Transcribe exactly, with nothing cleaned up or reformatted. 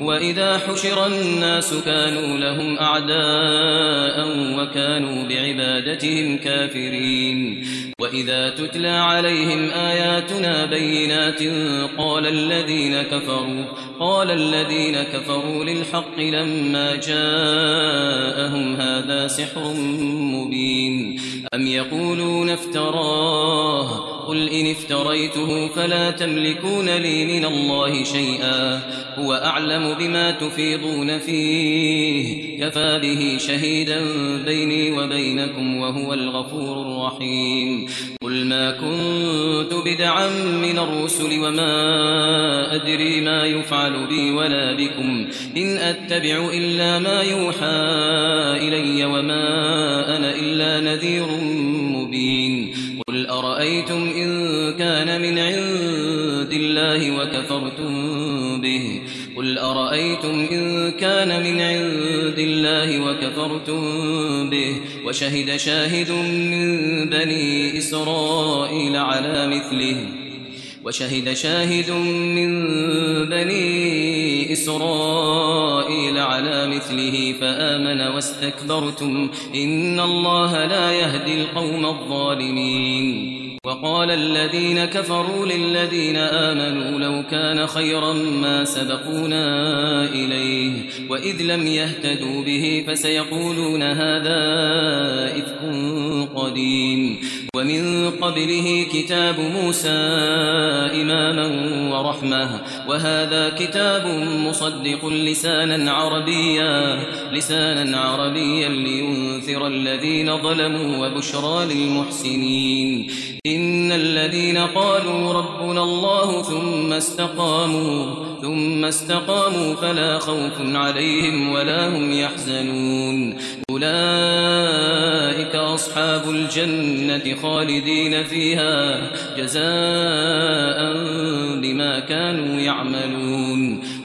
وإذا حشر الناس كانوا لهم أعداء وكانوا بعبادتهم كافرين وإذا تتلى عليهم آياتنا بينات قال الذين كفروا قال الذين كفروا للحق لما جاءهم هذا سحر مبين أم يقولون افتراه قل إن افتريته فلا تملكون لي من الله شيئا هو أعلم بما تفيضون فيه كفى به شهيدا بيني وبينكم وهو الغفور الرحيم قل ما كنت بدعا من الرسل وما أدري ما يفعل بي ولا بكم إن أتبع إلا ما يوحى إلي وما أنا إلا نذير مبين قل أرأيتم إن كان من عند الله وكفرتم به قل أرأيتم إن كان من عند الله وكفرتم به وشهد شاهد من بني إسرائيل على مثله وشهد شاهد من بني إسرائيل على مثله فآمن واستكبرتم إن الله لا يهدي القوم الظالمين وقال الذين كفروا للذين آمنوا لو كان خيرا ما سبقونا إليه وإذ لم يهتدوا به فسيقولون هذا إفك قديم ومن قبله كتاب موسى إماما ورحمة وهذا كتاب مصدق لسانا عربيا لسانا عربيا لينذر الذين ظلموا وبشرى للمحسنين إن الذين قالوا ربنا الله ثم استقاموا ثم استقاموا فلا خوف عليهم ولا هم يحزنون أولئك أصحاب الجنة خالدين فيها جزاء بما كانوا يعملون